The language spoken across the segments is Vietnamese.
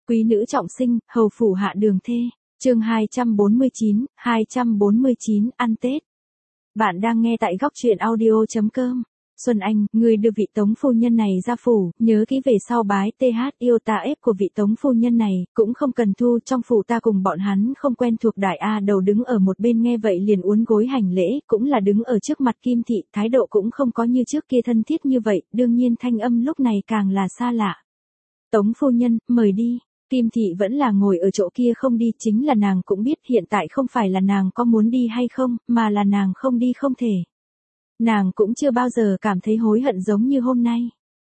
Quý nữ trọng sinh, hầu phủ hạ đường thê. Chương 249, ăn Tết. Bạn đang nghe tại góc truyện audio.com. Xuân Anh, người đưa vị tống phu nhân này ra phủ, nhớ kỹ về sau bái TH yêu ta ép của vị tống phu nhân này, cũng không cần thu, trong phủ ta cùng bọn hắn không quen thuộc. Đại A Đầu đứng ở một bên nghe vậy liền uốn gối hành lễ, cũng là đứng ở trước mặt Kim Thị, thái độ cũng không có như trước kia thân thiết như vậy, đương nhiên thanh âm lúc này càng là xa lạ. Tống phu nhân, mời đi. Kim Thị vẫn là ngồi ở chỗ kia không đi, chính là nàng cũng biết hiện tại không phải là nàng có muốn đi hay không, mà là nàng không đi không thể. Nàng cũng chưa bao giờ cảm thấy hối hận giống như hôm nay.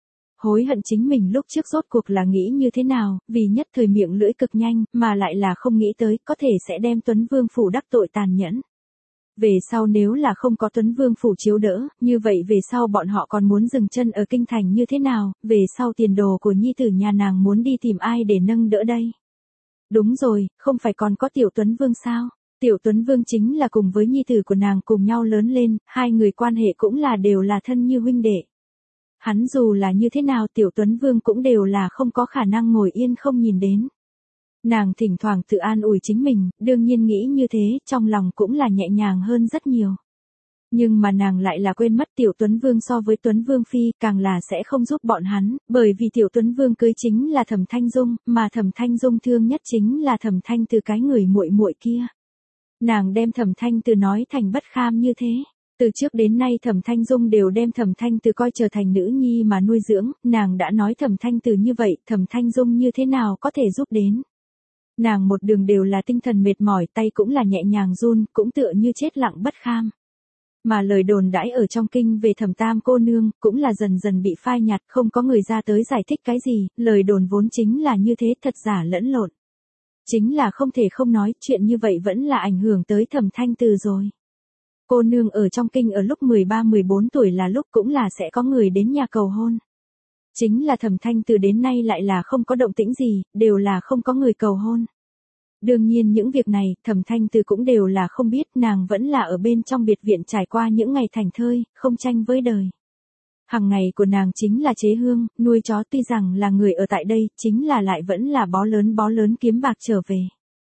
Hối hận chính mình lúc trước rốt cuộc là nghĩ như thế nào, vì nhất thời miệng lưỡi cực nhanh, mà lại là không nghĩ tới, có thể sẽ đem Tuấn Vương phủ đắc tội tàn nhẫn. Về sau nếu là không có Tuấn Vương phủ chiếu đỡ, như vậy về sau bọn họ còn muốn dừng chân ở kinh thành như thế nào, về sau tiền đồ của nhi tử nhà nàng muốn đi tìm ai để nâng đỡ đây. Đúng rồi, không phải còn có Tiểu Tuấn Vương sao? Tiểu Tuấn Vương chính là cùng với nhi tử của nàng cùng nhau lớn lên, hai người quan hệ cũng là đều là thân như huynh đệ. Hắn dù là như thế nào Tiểu Tuấn Vương cũng đều là không có khả năng ngồi yên không nhìn đến. Nàng thỉnh thoảng tự an ủi chính mình, đương nhiên nghĩ như thế, trong lòng cũng là nhẹ nhàng hơn rất nhiều. Nhưng mà nàng lại là quên mất Tiểu Tuấn Vương so với Tuấn Vương Phi, càng là sẽ không giúp bọn hắn, bởi vì Tiểu Tuấn Vương cưới chính là Thẩm Thanh Dung, mà Thẩm Thanh Dung thương nhất chính là Thẩm Thanh Từ cái người muội muội kia. Nàng đem Thẩm Thanh Từ nói thành bất kham như thế. Từ trước đến nay Thẩm Thanh Dung đều đem Thẩm Thanh Từ coi trở thành nữ nhi mà nuôi dưỡng, nàng đã nói Thẩm Thanh Từ như vậy, Thẩm Thanh Dung như thế nào có thể giúp đến. Nàng một đường đều là tinh thần mệt mỏi, tay cũng là nhẹ nhàng run, cũng tựa như chết lặng bất kham. Mà lời đồn đãi ở trong kinh về Thẩm Tam cô nương, cũng là dần dần bị phai nhạt, không có người ra tới giải thích cái gì, lời đồn vốn chính là như thế, thật giả lẫn lộn. Chính là không thể không nói, chuyện như vậy vẫn là ảnh hưởng tới Thẩm Thanh Từ rồi. Cô nương ở trong kinh ở lúc 13-14 tuổi là lúc cũng là sẽ có người đến nhà cầu hôn. Chính là Thẩm Thanh Từ đến nay lại là không có động tĩnh gì, đều là không có người cầu hôn. Đương nhiên những việc này, Thẩm Thanh Từ cũng đều là không biết, nàng vẫn là ở bên trong biệt viện trải qua những ngày thảnh thơi, không tranh với đời. Hàng ngày của nàng chính là chế hương, nuôi chó, tuy rằng là người ở tại đây, chính là lại vẫn là bó lớn kiếm bạc trở về.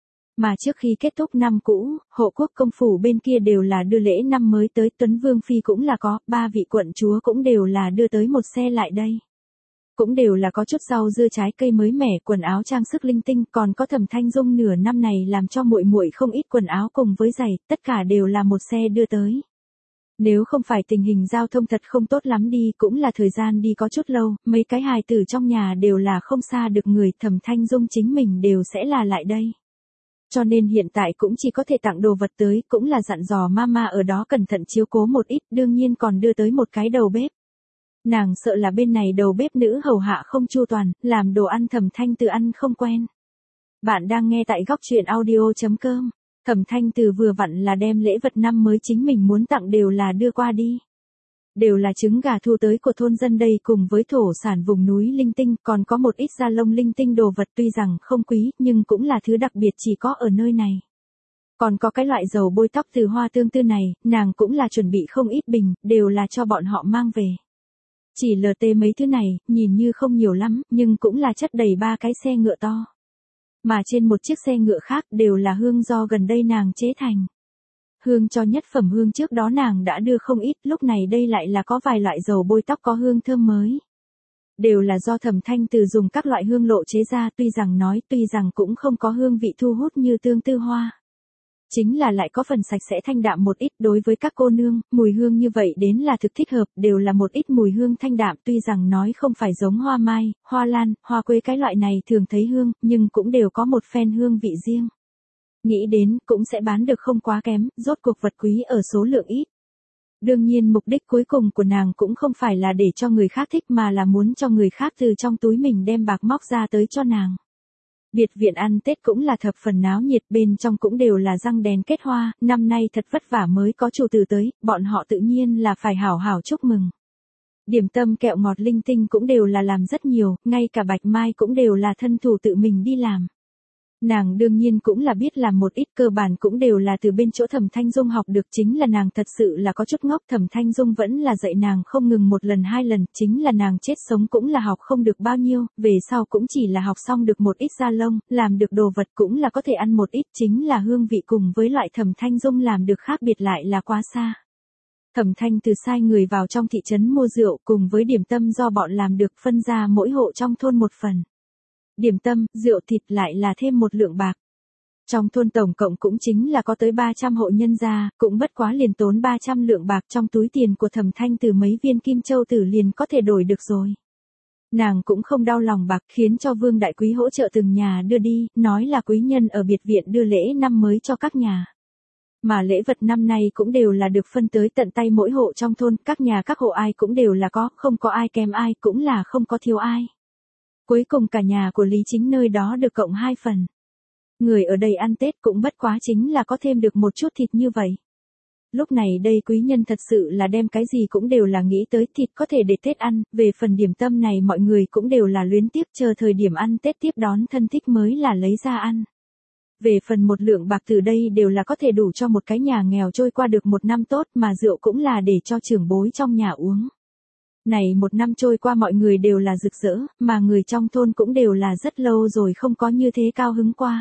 Mà trước khi kết thúc năm cũ, hộ quốc công phủ bên kia đều là đưa lễ năm mới tới, Tuấn Vương Phi cũng là có, 3 vị quận chúa cũng đều là đưa tới một xe lại đây. Cũng đều là có chút rau dưa trái cây mới mẻ, quần áo trang sức linh tinh, còn có Thẩm Thanh Dung nửa năm này làm cho muội muội không ít quần áo cùng với giày, tất cả đều là một xe đưa tới. Nếu không phải tình hình giao thông thật không tốt lắm đi, cũng là thời gian đi có chút lâu, mấy cái hài tử trong nhà đều là không xa được người, Thẩm Thanh Dung chính mình đều sẽ là lại đây. Cho nên hiện tại cũng chỉ có thể tặng đồ vật tới, cũng là dặn dò mama ở đó cẩn thận chiếu cố một ít, đương nhiên còn đưa tới một cái đầu bếp. Nàng sợ là bên này đầu bếp nữ hầu hạ không chu toàn, làm đồ ăn Thẩm Thanh Từ ăn không quen. Bạn đang nghe tại góc truyện audio.com. Thẩm Thanh Từ vừa vặn là đem lễ vật năm mới chính mình muốn tặng đều là đưa qua đi. Đều là trứng gà thu tới của thôn dân đây cùng với thổ sản vùng núi linh tinh, còn có một ít da lông linh tinh đồ vật tuy rằng không quý, nhưng cũng là thứ đặc biệt chỉ có ở nơi này. Còn có cái loại dầu bôi tóc từ hoa tương tư này, nàng cũng là chuẩn bị không ít bình, đều là cho bọn họ mang về. Chỉ LT mấy thứ này, nhìn như không nhiều lắm, nhưng cũng là chất đầy 3 cái xe ngựa to. Mà trên một chiếc xe ngựa khác đều là hương do gần đây nàng chế thành. Hương cho nhất phẩm hương trước đó nàng đã đưa không ít, lúc này đây lại là có vài loại dầu bôi tóc có hương thơm mới. Đều là do Thẩm Thanh Từ dùng các loại hương lộ chế ra, tuy rằng cũng không có hương vị thu hút như tương tư hoa. Chính là lại có phần sạch sẽ thanh đạm một ít, đối với các cô nương, mùi hương như vậy đến là thực thích hợp, đều là một ít mùi hương thanh đạm, tuy rằng nói không phải giống hoa mai, hoa lan, hoa quế cái loại này thường thấy hương, nhưng cũng đều có một phen hương vị riêng. Nghĩ đến, cũng sẽ bán được không quá kém, rốt cuộc vật quý ở số lượng ít. Đương nhiên mục đích cuối cùng của nàng cũng không phải là để cho người khác thích mà là muốn cho người khác từ trong túi mình đem bạc móc ra tới cho nàng. Biệt viện ăn Tết cũng là thập phần náo nhiệt, bên trong cũng đều là răng đèn kết hoa, năm nay thật vất vả mới có chủ tử tới, bọn họ tự nhiên là phải hảo hảo chúc mừng. Điểm tâm kẹo ngọt linh tinh cũng đều là làm rất nhiều, ngay cả bạch mai cũng đều là thân thủ tự mình đi làm. Nàng đương nhiên cũng là biết làm một ít, cơ bản cũng đều là từ bên chỗ Thẩm Thanh Dung học được, chính là nàng thật sự là có chút ngốc, Thẩm Thanh Dung vẫn là dạy nàng không ngừng một lần hai lần, chính là nàng chết sống cũng là học không được bao nhiêu, về sau cũng chỉ là học xong được một ít da lông, làm được đồ vật cũng là có thể ăn một ít, chính là hương vị cùng với loại Thẩm Thanh Dung làm được khác biệt lại là quá xa. Thẩm Thanh từ sai người vào trong thị trấn mua rượu cùng với điểm tâm do bọn làm được phân ra mỗi hộ trong thôn một phần. Điểm tâm, rượu thịt lại là thêm một lượng bạc. Trong thôn tổng cộng cũng chính là có tới 300 hộ nhân gia, cũng bất quá liền tốn 300 lượng bạc trong túi tiền của Thẩm Thanh từ mấy viên kim châu tử liền có thể đổi được rồi. Nàng cũng không đau lòng bạc, khiến cho Vương Đại Quý hỗ trợ từng nhà đưa đi, nói là quý nhân ở biệt viện đưa lễ năm mới cho các nhà. Mà lễ vật năm nay cũng đều là được phân tới tận tay mỗi hộ trong thôn, các nhà các hộ ai cũng đều là có, không có ai kém ai, cũng là không có thiếu ai. Cuối cùng cả nhà của Lý Chính nơi đó được cộng 2 phần. Người ở đây ăn Tết cũng bất quá chính là có thêm được một chút thịt như vậy. Lúc này đây quý nhân thật sự là đem cái gì cũng đều là nghĩ tới thịt có thể để Tết ăn, về phần điểm tâm này mọi người cũng đều là luyến tiếc chờ thời điểm ăn Tết tiếp đón thân thích mới là lấy ra ăn. Về phần một lượng bạc từ đây đều là có thể đủ cho một cái nhà nghèo trôi qua được một năm tốt, mà rượu cũng là để cho trưởng bối trong nhà uống. Này một năm trôi qua mọi người đều là rực rỡ, mà người trong thôn cũng đều là rất lâu rồi không có như thế cao hứng qua.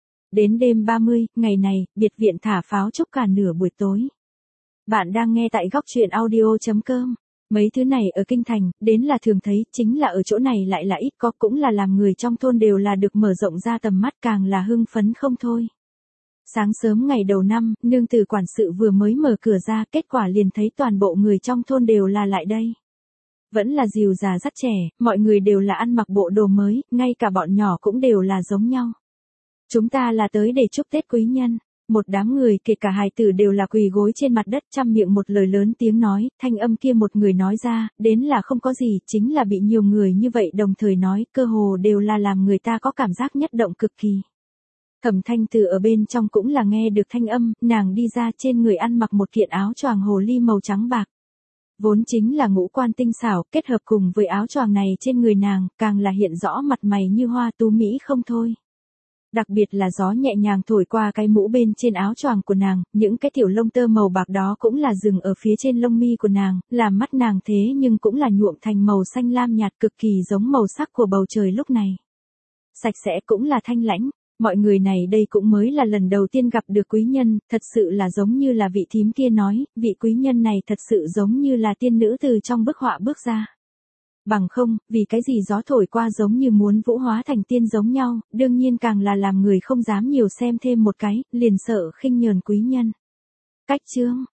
Đến đêm 30, ngày này, biệt viện thả pháo chúc cả nửa buổi tối. Bạn đang nghe tại góc truyện audio.com. Mấy thứ này ở kinh thành, đến là thường thấy, chính là ở chỗ này lại là ít có, cũng là làm người trong thôn đều là được mở rộng ra tầm mắt, càng là hưng phấn không thôi. Sáng sớm ngày đầu năm, nương tử quản sự vừa mới mở cửa ra, kết quả liền thấy toàn bộ người trong thôn đều là lại đây. Vẫn là dìu già dắt trẻ, mọi người đều là ăn mặc bộ đồ mới, ngay cả bọn nhỏ cũng đều là giống nhau. Chúng ta là tới để chúc Tết quý nhân. Một đám người kể cả hài tử đều là quỳ gối trên mặt đất, trăm miệng một lời lớn tiếng nói, thanh âm kia một người nói ra, đến là không có gì, chính là bị nhiều người như vậy đồng thời nói, cơ hồ đều là làm người ta có cảm giác nhất động cực kỳ. Thẩm Thanh từ ở bên trong cũng là nghe được thanh âm, nàng đi ra, trên người ăn mặc một kiện áo choàng hồ ly màu trắng bạc. Vốn chính là ngũ quan tinh xảo, kết hợp cùng với áo choàng này trên người nàng, càng là hiện rõ mặt mày như hoa tú mỹ không thôi. Đặc biệt là gió nhẹ nhàng thổi qua cái mũ bên trên áo choàng của nàng, những cái tiểu lông tơ màu bạc đó cũng là dừng ở phía trên lông mi của nàng, làm mắt nàng thế nhưng cũng là nhuộm thành màu xanh lam nhạt cực kỳ giống màu sắc của bầu trời lúc này. Sạch sẽ cũng là thanh lãnh, mọi người này đây cũng mới là lần đầu tiên gặp được quý nhân, thật sự là giống như là vị thím kia nói, vị quý nhân này thật sự giống như là tiên nữ từ trong bức họa bước ra. Bằng không, vì cái gì gió thổi qua giống như muốn vũ hóa thành tiên giống nhau, đương nhiên càng là làm người không dám nhiều xem thêm một cái, liền sợ khinh nhờn quý nhân. Cách chương